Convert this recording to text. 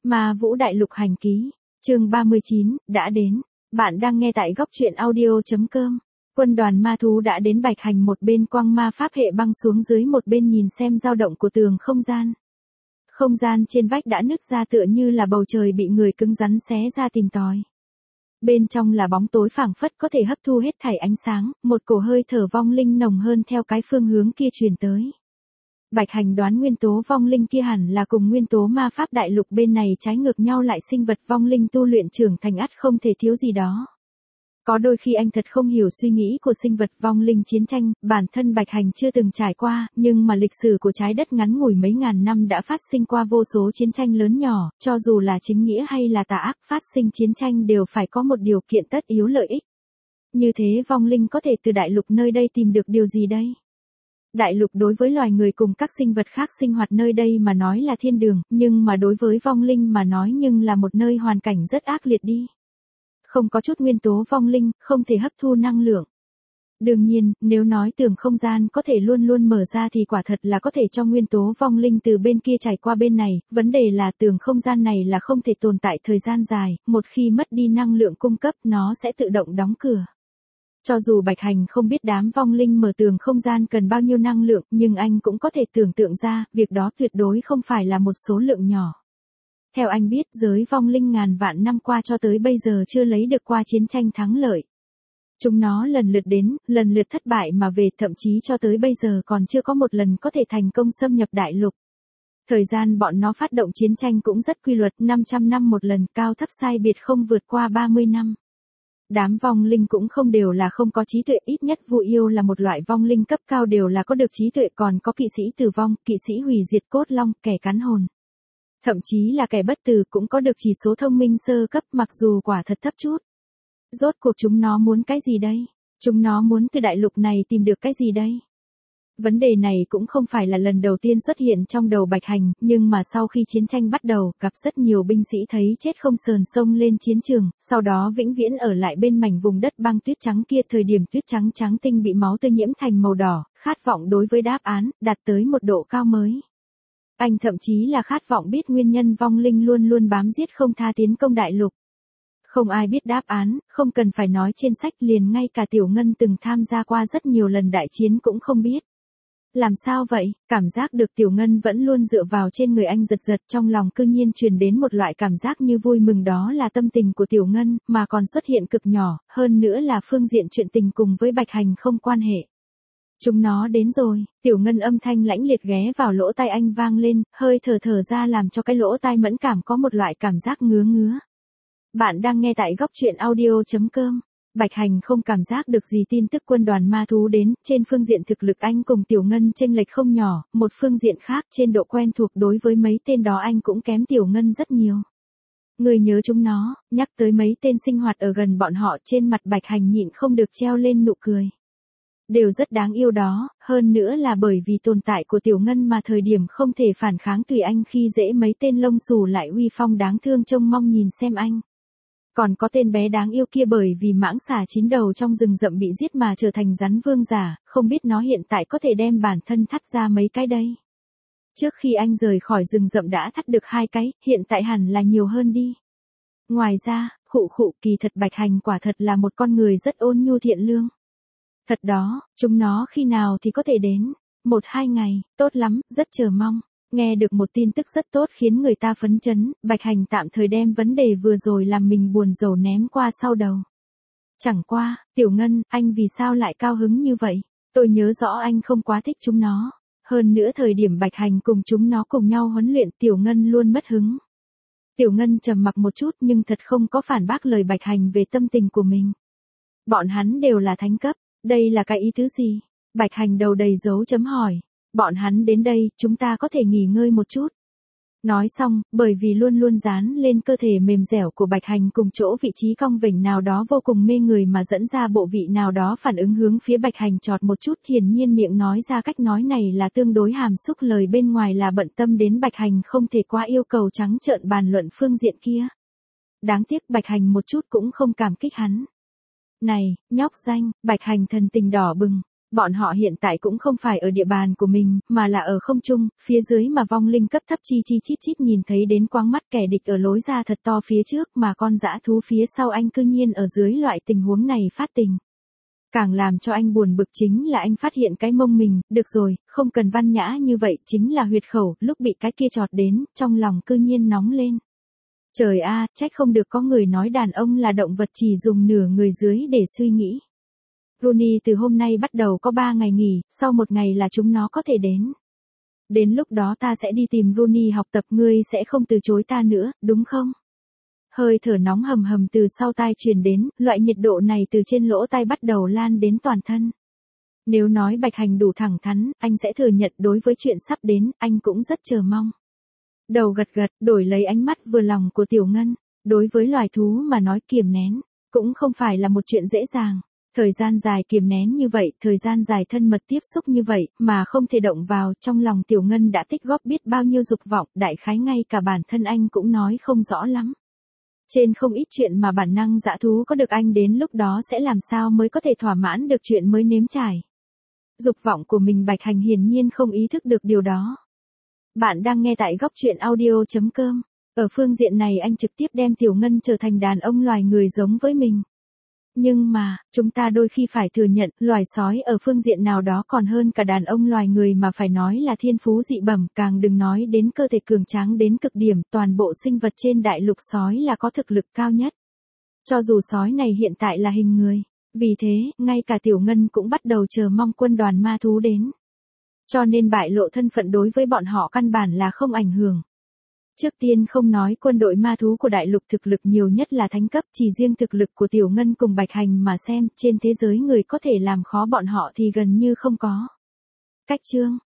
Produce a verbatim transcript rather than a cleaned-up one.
Ma Vũ Đại Lục Hành Ký, chương ba mươi chín, đã đến. Bạn đang nghe tại góc truyện audio.com. Quân đoàn ma thú đã đến Bạch Hành, một bên quang ma pháp hệ băng xuống dưới, một bên nhìn xem dao động của tường không gian. Không gian trên vách đã nứt ra tựa như là bầu trời bị người cứng rắn xé ra tìm tòi. Bên trong là bóng tối phảng phất có thể hấp thu hết thảy ánh sáng, một cổ hơi thở vong linh nồng hơn theo cái phương hướng kia truyền tới. Bạch Hành đoán nguyên tố vong linh kia hẳn là cùng nguyên tố ma pháp đại lục bên này trái ngược nhau, lại sinh vật vong linh tu luyện trưởng thành ắt không thể thiếu gì đó. Có đôi khi anh thật không hiểu suy nghĩ của sinh vật vong linh chiến tranh, bản thân Bạch Hành chưa từng trải qua, nhưng mà lịch sử của trái đất ngắn ngủi mấy ngàn năm đã phát sinh qua vô số chiến tranh lớn nhỏ, cho dù là chính nghĩa hay là tà ác, phát sinh chiến tranh đều phải có một điều kiện tất yếu: lợi ích. Như thế vong linh có thể từ đại lục nơi đây tìm được điều gì đây? Đại lục đối với loài người cùng các sinh vật khác sinh hoạt nơi đây mà nói là thiên đường, nhưng mà đối với vong linh mà nói nhưng là một nơi hoàn cảnh rất ác liệt đi. Không có chút nguyên tố vong linh, không thể hấp thu năng lượng. Đương nhiên, nếu nói tường không gian có thể luôn luôn mở ra thì quả thật là có thể cho nguyên tố vong linh từ bên kia trải qua bên này, vấn đề là tường không gian này là không thể tồn tại thời gian dài, một khi mất đi năng lượng cung cấp nó sẽ tự động đóng cửa. Cho dù Bạch Hành không biết đám vong linh mở tường không gian cần bao nhiêu năng lượng, nhưng anh cũng có thể tưởng tượng ra, việc đó tuyệt đối không phải là một số lượng nhỏ. Theo anh biết, giới vong linh ngàn vạn năm qua cho tới bây giờ chưa lấy được qua chiến tranh thắng lợi. Chúng nó lần lượt đến, lần lượt thất bại mà về, thậm chí cho tới bây giờ còn chưa có một lần có thể thành công xâm nhập đại lục. Thời gian bọn nó phát động chiến tranh cũng rất quy luật, năm trăm năm một lần, cao thấp sai biệt không vượt qua ba mươi năm. Đám vong linh cũng không đều là không có trí tuệ, ít nhất Vu Yêu là một loại vong linh cấp cao đều là có được trí tuệ, còn có kỵ sĩ tử vong, kỵ sĩ hủy diệt cốt long, kẻ cắn hồn. Thậm chí là kẻ bất tử cũng có được chỉ số thông minh sơ cấp, mặc dù quả thật thấp chút. Rốt cuộc chúng nó muốn cái gì đây? Chúng nó muốn từ đại lục này tìm được cái gì đây? Vấn đề này cũng không phải là lần đầu tiên xuất hiện trong đầu Bạch Hành, nhưng mà sau khi chiến tranh bắt đầu, gặp rất nhiều binh sĩ thấy chết không sờn xông lên chiến trường, sau đó vĩnh viễn ở lại bên mảnh vùng đất băng tuyết trắng kia, thời điểm tuyết trắng trắng tinh bị máu tươi nhiễm thành màu đỏ, khát vọng đối với đáp án, đạt tới một độ cao mới. Anh thậm chí là khát vọng biết nguyên nhân vong linh luôn luôn bám giết không tha tiến công đại lục. Không ai biết đáp án, không cần phải nói trên sách, liền ngay cả Tiểu Ngân từng tham gia qua rất nhiều lần đại chiến cũng không biết. Làm sao vậy? Cảm giác được Tiểu Ngân vẫn luôn dựa vào trên người anh giật giật, trong lòng cư nhiên truyền đến một loại cảm giác như vui mừng, đó là tâm tình của Tiểu Ngân, mà còn xuất hiện cực nhỏ, hơn nữa là phương diện chuyện tình cùng với Bạch Hành không quan hệ. Chúng nó đến rồi, Tiểu Ngân âm thanh lãnh liệt ghé vào lỗ tai anh vang lên, hơi thở thở ra làm cho cái lỗ tai mẫn cảm có một loại cảm giác ngứa ngứa. Bạn đang nghe tại góc truyện audio.com. Bạch Hành không cảm giác được gì tin tức quân đoàn ma thú đến, trên phương diện thực lực anh cùng Tiểu Ngân chênh lệch không nhỏ, một phương diện khác trên độ quen thuộc đối với mấy tên đó anh cũng kém Tiểu Ngân rất nhiều. Người nhớ chúng nó, nhắc tới mấy tên sinh hoạt ở gần bọn họ, trên mặt Bạch Hành nhịn không được treo lên nụ cười. Đều rất đáng yêu đó, hơn nữa là bởi vì tồn tại của Tiểu Ngân mà thời điểm không thể phản kháng tùy anh khi dễ mấy tên lông xù lại uy phong đáng thương trông mong nhìn xem anh. Còn có tên bé đáng yêu kia bởi vì mãng xà chín đầu trong rừng rậm bị giết mà trở thành rắn vương giả, không biết nó hiện tại có thể đem bản thân thắt ra mấy cái đây. Trước khi anh rời khỏi rừng rậm đã thắt được hai cái, hiện tại hẳn là nhiều hơn đi. Ngoài ra, khụ khụ, kỳ thật Bạch Hành quả thật là một con người rất ôn nhu thiện lương. Thật đó, chúng nó khi nào thì có thể đến? Một hai ngày, tốt lắm, rất chờ mong. Nghe được một tin tức rất tốt khiến người ta phấn chấn, Bạch Hành tạm thời đem vấn đề vừa rồi làm mình buồn rầu ném qua sau đầu. Chẳng qua, Tiểu Ngân, anh vì sao lại cao hứng như vậy? Tôi nhớ rõ anh không quá thích chúng nó. Hơn nữa thời điểm Bạch Hành cùng chúng nó cùng nhau huấn luyện, Tiểu Ngân luôn mất hứng. Tiểu Ngân trầm mặc một chút nhưng thật không có phản bác lời Bạch Hành về tâm tình của mình. Bọn hắn đều là thánh cấp, đây là cái ý tứ gì? Bạch Hành đầu đầy dấu chấm hỏi. Bọn hắn đến đây, chúng ta có thể nghỉ ngơi một chút. Nói xong, bởi vì luôn luôn dán lên cơ thể mềm dẻo của Bạch Hành cùng chỗ vị trí cong vểnh nào đó vô cùng mê người mà dẫn ra bộ vị nào đó phản ứng hướng phía Bạch Hành chọt một chút, hiển nhiên miệng nói ra cách nói này là tương đối hàm xúc, lời bên ngoài là bận tâm đến Bạch Hành không thể quá yêu cầu trắng trợn bàn luận phương diện kia. Đáng tiếc Bạch Hành một chút cũng không cảm kích hắn. Này, nhóc danh, Bạch Hành thần tình đỏ bừng. Bọn họ hiện tại cũng không phải ở địa bàn của mình, mà là ở không trung, phía dưới mà vong linh cấp thấp chi chi chít chít nhìn thấy đến quáng mắt kẻ địch ở lối ra thật to phía trước mà con dã thú phía sau anh cư nhiên ở dưới loại tình huống này phát tình. Càng làm cho anh buồn bực chính là anh phát hiện cái mông mình, được rồi, không cần văn nhã như vậy, chính là huyệt khẩu, lúc bị cái kia chọt đến, trong lòng cư nhiên nóng lên. Trời a, trách không được có người nói đàn ông là động vật chỉ dùng nửa người dưới để suy nghĩ. Rooney từ hôm nay bắt đầu có ba ngày nghỉ, sau một ngày là chúng nó có thể đến. Đến lúc đó ta sẽ đi tìm Rooney học tập, ngươi sẽ không từ chối ta nữa, đúng không? Hơi thở nóng hầm hầm từ sau tai truyền đến, loại nhiệt độ này từ trên lỗ tai bắt đầu lan đến toàn thân. Nếu nói Bạch Hành đủ thẳng thắn, anh sẽ thừa nhận đối với chuyện sắp đến, anh cũng rất chờ mong. Đầu gật gật, đổi lấy ánh mắt vừa lòng của Tiểu Ngân. Đối với loài thú mà nói kiềm nén, cũng không phải là một chuyện dễ dàng. Thời gian dài kiềm nén như vậy, thời gian dài thân mật tiếp xúc như vậy, mà không thể động vào, trong lòng Tiểu Ngân đã tích góp biết bao nhiêu dục vọng, đại khái ngay cả bản thân anh cũng nói không rõ lắm. Trên không ít chuyện mà bản năng dã thú có được, anh đến lúc đó sẽ làm sao mới có thể thỏa mãn được chuyện mới nếm trải. Dục vọng của mình Bạch Hành hiển nhiên không ý thức được điều đó. Bạn đang nghe tại góc truyện audio chấm com. Ở phương diện này anh trực tiếp đem Tiểu Ngân trở thành đàn ông loài người giống với mình. Nhưng mà, chúng ta đôi khi phải thừa nhận, loài sói ở phương diện nào đó còn hơn cả đàn ông loài người, mà phải nói là thiên phú dị bẩm, càng đừng nói đến cơ thể cường tráng đến cực điểm, toàn bộ sinh vật trên đại lục sói là có thực lực cao nhất. Cho dù sói này hiện tại là hình người, vì thế, ngay cả Tiểu Ngân cũng bắt đầu chờ mong quân đoàn ma thú đến. Cho nên bại lộ thân phận đối với bọn họ căn bản là không ảnh hưởng. Trước tiên không nói quân đội ma thú của đại lục thực lực nhiều nhất là thánh cấp, chỉ riêng thực lực của Tiểu Ngân cùng Bạch Hành mà xem, trên thế giới người có thể làm khó bọn họ thì gần như không có. Cách chương